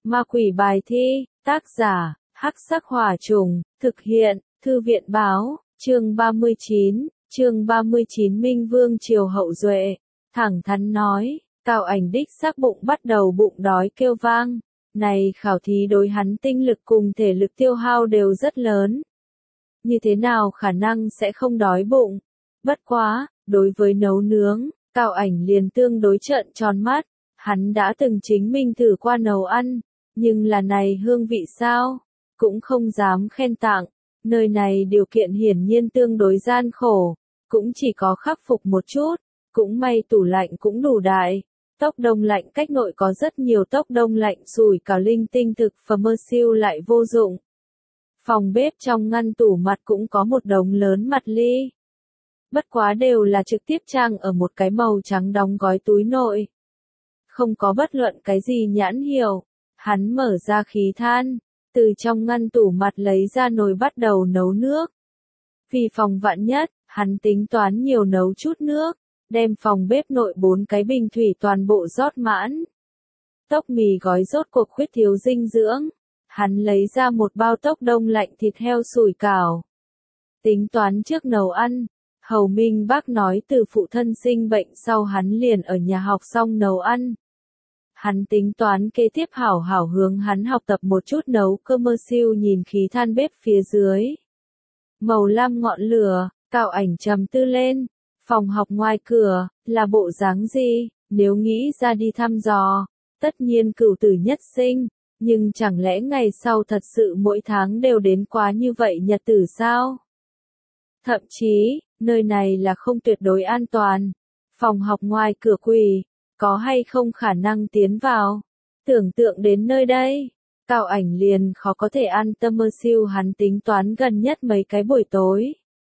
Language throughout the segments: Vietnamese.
Ma quỷ bài thi, tác giả, Hắc Sắc Hỏa Trùng, thực hiện, Thư viện báo, chương 39, Minh Vương Triều Hậu Duệ, thẳng thắn nói, Cao Ảnh đích xác bụng bắt đầu bụng đói kêu vang, này khảo thí đối hắn tinh lực cùng thể lực tiêu hao đều rất lớn. Như thế nào khả năng sẽ không đói bụng? Bất quá, đối với nấu nướng, Cao Ảnh liền tương đối trợn tròn mắt, hắn đã từng chính mình thử qua nấu ăn, nhưng là này hương vị sao? Cũng không dám khen tặng, nơi này điều kiện hiển nhiên tương đối gian khổ, cũng chỉ có khắc phục một chút, cũng may tủ lạnh cũng đủ đại. Tốc đông lạnh cách nội có rất nhiều tốc đông lạnh sủi cảo linh tinh thực phẩm mơ siêu lại vô dụng. Phòng bếp trong ngăn tủ mặt cũng có một đống lớn mặt ly. Bất quá đều là trực tiếp trang ở một cái màu trắng đóng gói túi nội. Không có bất luận cái gì nhãn hiệu. Hắn mở ra khí than, từ trong ngăn tủ mặt lấy ra nồi bắt đầu nấu nước. Vì phòng vạn nhất, hắn tính toán nhiều nấu chút nước, đem phòng bếp nội 4 cái bình thủy toàn bộ rót mãn. Tốc mì gói rốt cuộc khuyết thiếu dinh dưỡng. Hắn lấy ra một bao tốc đông lạnh thịt heo sủi cảo. Tính toán trước nấu ăn, Hầu Minh Bác nói từ phụ thân sinh bệnh sau hắn liền ở nhà học xong nấu ăn. Hắn tính toán kế tiếp hảo hảo hướng hắn học tập một chút nấu cơm mơ siêu nhìn khí than bếp phía dưới. Màu lam ngọn lửa, Cao Ảnh trầm tư lên. Phòng học ngoài cửa, là bộ dáng gì, nếu nghĩ ra đi thăm dò, tất nhiên cửu tử nhất sinh, nhưng chẳng lẽ ngày sau thật sự mỗi tháng đều đến quá như vậy nhật tử sao? Thậm chí, nơi này là không tuyệt đối an toàn. Phòng học ngoài cửa quỷ, có hay không khả năng tiến vào? Tưởng tượng đến nơi đây, Cao Ảnh liền khó có thể an tâm mơ siêu hắn tính toán gần nhất mấy cái buổi tối.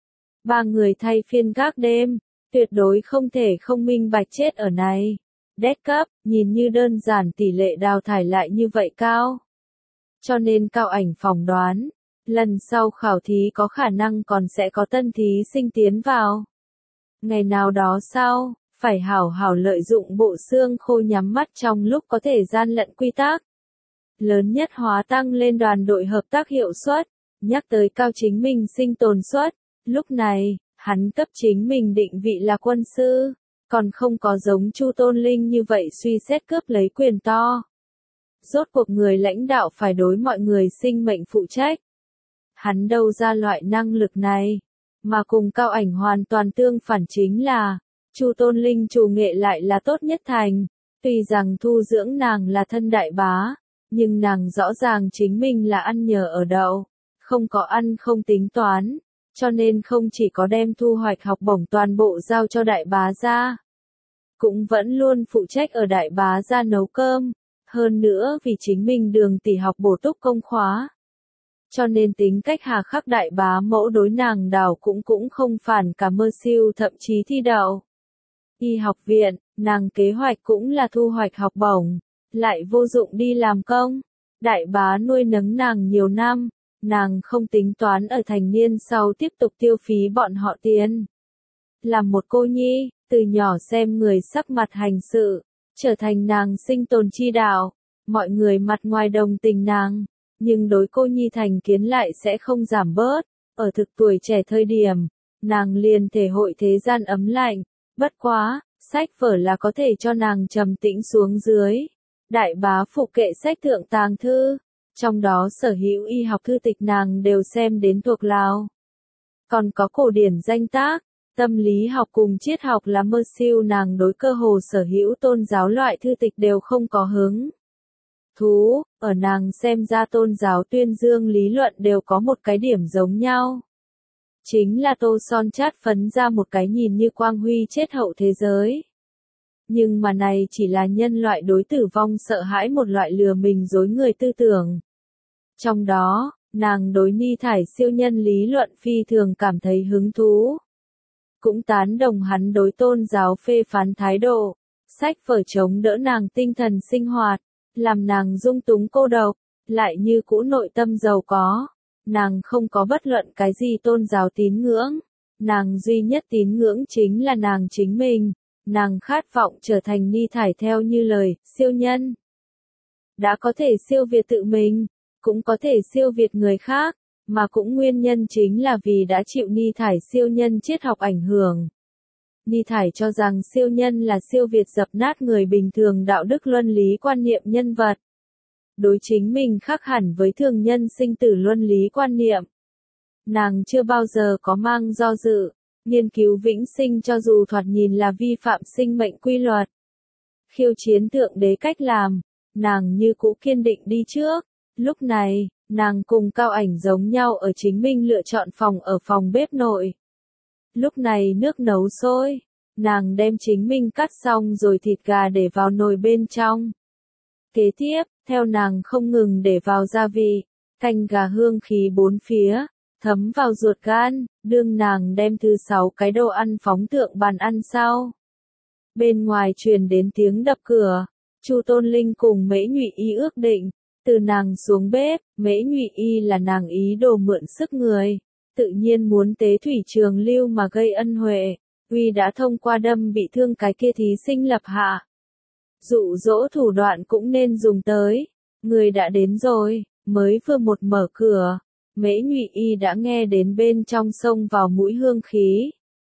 3 người thay phiên gác đêm, tuyệt đối không thể không minh bạch chết ở này. Dead cấp, nhìn như đơn giản tỷ lệ đào thải lại như vậy cao. Cho nên Cao Ảnh phỏng đoán, lần sau khảo thí có khả năng còn sẽ có tân thí sinh tiến vào. Ngày nào đó sau, phải hảo hảo lợi dụng bộ xương khô nhắm mắt trong lúc có thể gian lận quy tắc. Lớn nhất hóa tăng lên đoàn đội hợp tác hiệu suất, nhắc tới Cao chính mình sinh tồn suất, lúc này, hắn cấp chính mình định vị là quân sư, còn không có giống Chu Tôn Linh như vậy suy xét cướp lấy quyền to. Rốt cuộc người lãnh đạo phải đối mọi người sinh mệnh phụ trách. Hắn đâu ra loại năng lực này, mà cùng Cao Ảnh hoàn toàn tương phản chính là, Chu Tôn Linh chủ nghệ lại là tốt nhất thành, tuy rằng thu dưỡng nàng là thân đại bá, nhưng nàng rõ ràng chính mình là ăn nhờ ở đậu, không có ăn không tính toán, cho nên không chỉ có đem thu hoạch học bổng toàn bộ giao cho đại bá gia, cũng vẫn luôn phụ trách ở đại bá gia nấu cơm, hơn nữa vì chính mình đường tỷ học bổ túc công khóa. Cho nên tính cách hà khắc đại bá mẫu đối nàng đảo cũng không phản cả mơ siêu thậm chí thi đậu. Y học viện, nàng kế hoạch cũng là thu hoạch học bổng, lại vô dụng đi làm công. Đại bá nuôi nấng nàng nhiều năm, nàng không tính toán ở thành niên sau tiếp tục tiêu phí bọn họ tiền. Làm một cô nhi, từ nhỏ xem người sắc mặt hành sự, trở thành nàng sinh tồn chi đạo, mọi người mặt ngoài đồng tình nàng, nhưng đối cô nhi thành kiến lại sẽ không giảm bớt. Ở thực tuổi trẻ thời điểm, nàng liền thể hội thế gian ấm lạnh, bất quá, sách vở là có thể cho nàng trầm tĩnh xuống dưới. Đại bá phụ kệ sách thượng tàng thư, trong đó sở hữu y học thư tịch nàng đều xem đến thuộc lòng. Còn có cổ điển danh tác, tâm lý học cùng triết học là mơ siêu nàng đối cơ hồ sở hữu tôn giáo loại thư tịch đều không có hứng thú, ở nàng xem ra tôn giáo tuyên dương lý luận đều có một cái điểm giống nhau. Chính là tô son chát phấn ra một cái nhìn như quang huy chết hậu thế giới. Nhưng mà này chỉ là nhân loại đối tử vong sợ hãi một loại lừa mình dối người tư tưởng. Trong đó, nàng đối ni thải siêu nhân lý luận phi thường cảm thấy hứng thú. Cũng tán đồng hắn đối tôn giáo phê phán thái độ, sách vở chống đỡ nàng tinh thần sinh hoạt, làm nàng dung túng cô độc, lại như cũ nội tâm giàu có. Nàng không có bất luận cái gì tôn giáo tín ngưỡng, nàng duy nhất tín ngưỡng chính là nàng chính mình, nàng khát vọng trở thành ni thải theo như lời, siêu nhân. đã có thể siêu việt tự mình, cũng có thể siêu việt người khác, mà cũng nguyên nhân chính là vì đã chịu Ni Thải siêu nhân triết học ảnh hưởng. Ni Thải cho rằng siêu nhân là siêu việt dập nát người bình thường đạo đức luân lý quan niệm nhân vật. Đối chính mình khác hẳn với thường nhân sinh tử luân lý quan niệm. Nàng chưa bao giờ có mang do dự, nghiên cứu vĩnh sinh cho dù thoạt nhìn là vi phạm sinh mệnh quy luật. Khiêu chiến thượng đế cách làm, nàng như cũ kiên định đi trước. Lúc này, nàng cùng Cao Ảnh giống nhau ở chính mình lựa chọn phòng ở phòng bếp nội. Lúc này nước nấu sôi, nàng đem chính mình cắt xong rồi thịt gà để vào nồi bên trong. Kế tiếp, theo nàng không ngừng để vào gia vị, canh gà hương khí bốn phía, thấm vào ruột gan, đương nàng đem thứ 6 cái đồ ăn phóng thượng bàn ăn sau. Bên ngoài truyền đến tiếng đập cửa, Chu Tôn Linh cùng Mễ Nhụy Y ước định, từ nàng xuống bếp, Mễ Nhụy Y là nàng ý đồ mượn sức người, tự nhiên muốn tế thủy trường lưu mà gây ân huệ, Uy đã thông qua đâm bị thương cái kia thí sinh lập hạ. Dụ dỗ thủ đoạn cũng nên dùng tới, người đã đến rồi, mới vừa một mở cửa, Mễ Nhụy Y đã nghe đến bên trong xông vào mũi hương khí.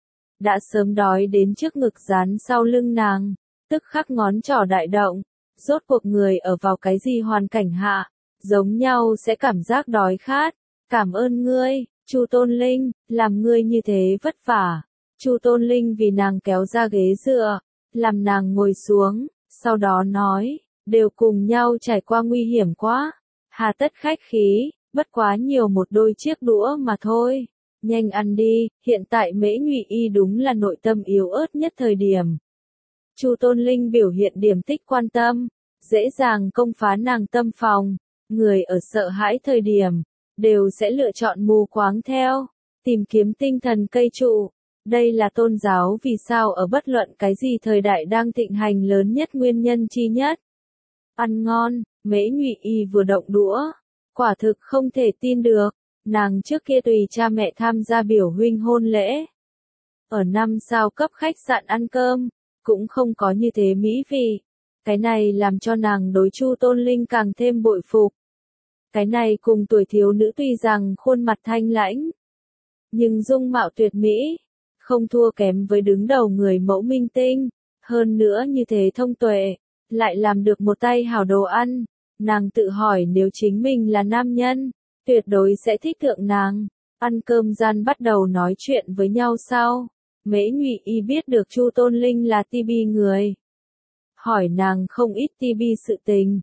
Đã sớm đói đến trước ngực dán sau lưng nàng, tức khắc ngón trỏ đại động, rốt cuộc người ở vào cái gì hoàn cảnh hạ, giống nhau sẽ cảm giác đói khát. Cảm ơn ngươi, Chu Tôn Linh, làm ngươi như thế vất vả. Chu Tôn Linh vì nàng kéo ra ghế dựa, làm nàng ngồi xuống, sau đó nói, đều cùng nhau trải qua nguy hiểm quá, hà tất khách khí, bất quá nhiều một đôi chiếc đũa mà thôi. Nhanh ăn đi, hiện tại Mễ Nhụy Y đúng là nội tâm yếu ớt nhất thời điểm. Chu Tôn Linh biểu hiện điểm tích quan tâm, dễ dàng công phá nàng tâm phòng, người ở sợ hãi thời điểm, đều sẽ lựa chọn mù quáng theo, tìm kiếm tinh thần cây trụ. Đây là tôn giáo vì sao ở bất luận cái gì thời đại đang thịnh hành lớn nhất nguyên nhân chi nhất. Ăn ngon, Mễ Nhụy Y vừa động đũa, quả thực không thể tin được, nàng trước kia tùy cha mẹ tham gia biểu huynh hôn lễ. Ở 5 sao cấp khách sạn ăn cơm, cũng không có như thế mỹ vị. Cái này làm cho nàng đối Chu Tôn Linh càng thêm bội phục. Cái này cùng tuổi thiếu nữ tuy rằng khuôn mặt thanh lãnh, nhưng dung mạo tuyệt mỹ, không thua kém với đứng đầu người mẫu minh tinh, hơn nữa như thế thông tuệ, lại làm được một tay hảo đồ ăn. Nàng tự hỏi nếu chính mình là nam nhân, tuyệt đối sẽ thích thượng nàng. Ăn cơm gian bắt đầu nói chuyện với nhau sau. Mễ Nhụy Y biết được Chu Tôn Linh là TB người. Hỏi nàng không ít TB sự tình.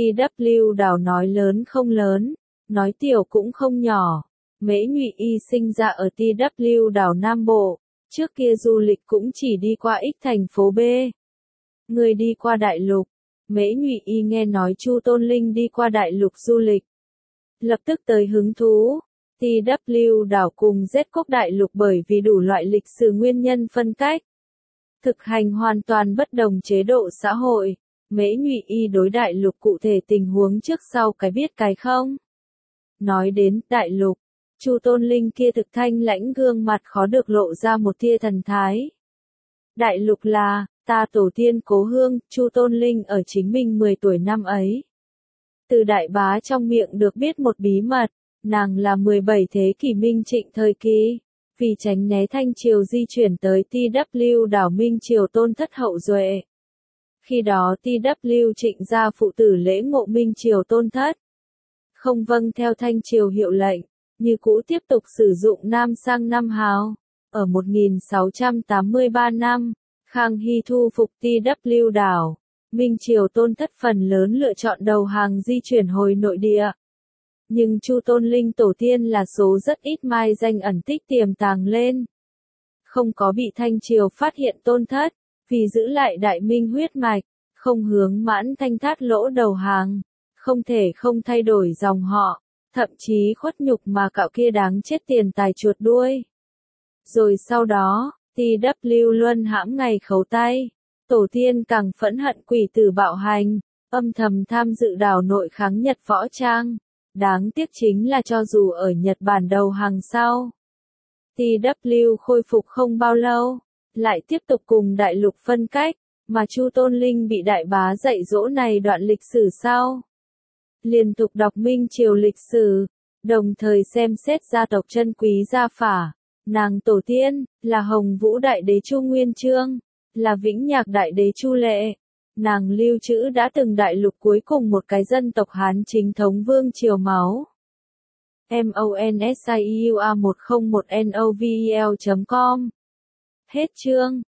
TW đảo nói lớn không lớn, nói tiểu cũng không nhỏ. Mễ Nhụy Y sinh ra ở TW đảo Nam Bộ, trước kia du lịch cũng chỉ đi qua X thành phố B. Người đi qua đại lục. Mễ Nhụy Y nghe nói Chu Tôn Linh đi qua đại lục du lịch, lập tức tới hứng thú. TW đảo cùng Z quốc đại lục bởi vì đủ loại lịch sử nguyên nhân phân cách, thực hành hoàn toàn bất đồng chế độ xã hội. Mễ Nhụy Y đối đại lục cụ thể tình huống trước sau cái biết cái không. Nói đến đại lục, Chu Tôn Linh kia thực thanh lãnh gương mặt khó được lộ ra một tia thần thái. Đại lục là, ta tổ tiên cố hương, Chu Tôn Linh ở chính mình 10 tuổi năm ấy. Từ đại bá trong miệng được biết một bí mật, nàng là 17 thế kỷ Minh Trịnh thời kỳ, vì tránh né Thanh Triều di chuyển tới TW đảo Minh Triều Tôn thất hậu duệ. Khi đó TW Trịnh gia phụ tử lễ ngộ Minh Triều Tôn thất, không vâng theo Thanh Triều hiệu lệnh, như cũ tiếp tục sử dụng Nam sang Nam Hào. Ở 1683 năm, Khang Hy thu phục TW đảo, Minh Triều Tôn thất phần lớn lựa chọn đầu hàng di chuyển hồi nội địa. Nhưng Chu Tôn Linh tổ tiên là số rất ít mai danh ẩn tích tiềm tàng lên. Không có bị Thanh Triều phát hiện Tôn thất, vì giữ lại đại minh huyết mạch, không hướng mãn Thanh thát lỗ đầu hàng, không thể không thay đổi dòng họ, thậm chí khuất nhục mà cạo kia đáng chết tiền tài chuột đuôi. Rồi sau đó, TW luân hãm ngày khấu tay, tổ tiên càng phẫn hận quỷ tử bạo hành, âm thầm tham dự đảo nội kháng Nhật võ trang. Đáng tiếc chính là cho dù ở Nhật Bản đầu hàng sau, TW khôi phục không bao lâu, lại tiếp tục cùng đại lục phân cách, mà Chu Tôn Linh bị đại bá dạy dỗ này đoạn lịch sử sau. liên tục đọc Minh Triều lịch sử, đồng thời xem xét gia tộc chân quý Gia Phả. Nàng tổ tiên, là Hồng Vũ Đại Đế Chu Nguyên Chương, là Vĩnh Nhạc Đại Đế Chu Lệ. Nàng lưu trữ đã từng đại lục cuối cùng một cái dân tộc Hán chính thống vương triều máu. MONSIEUA1001NOVEL.com. Hết chương.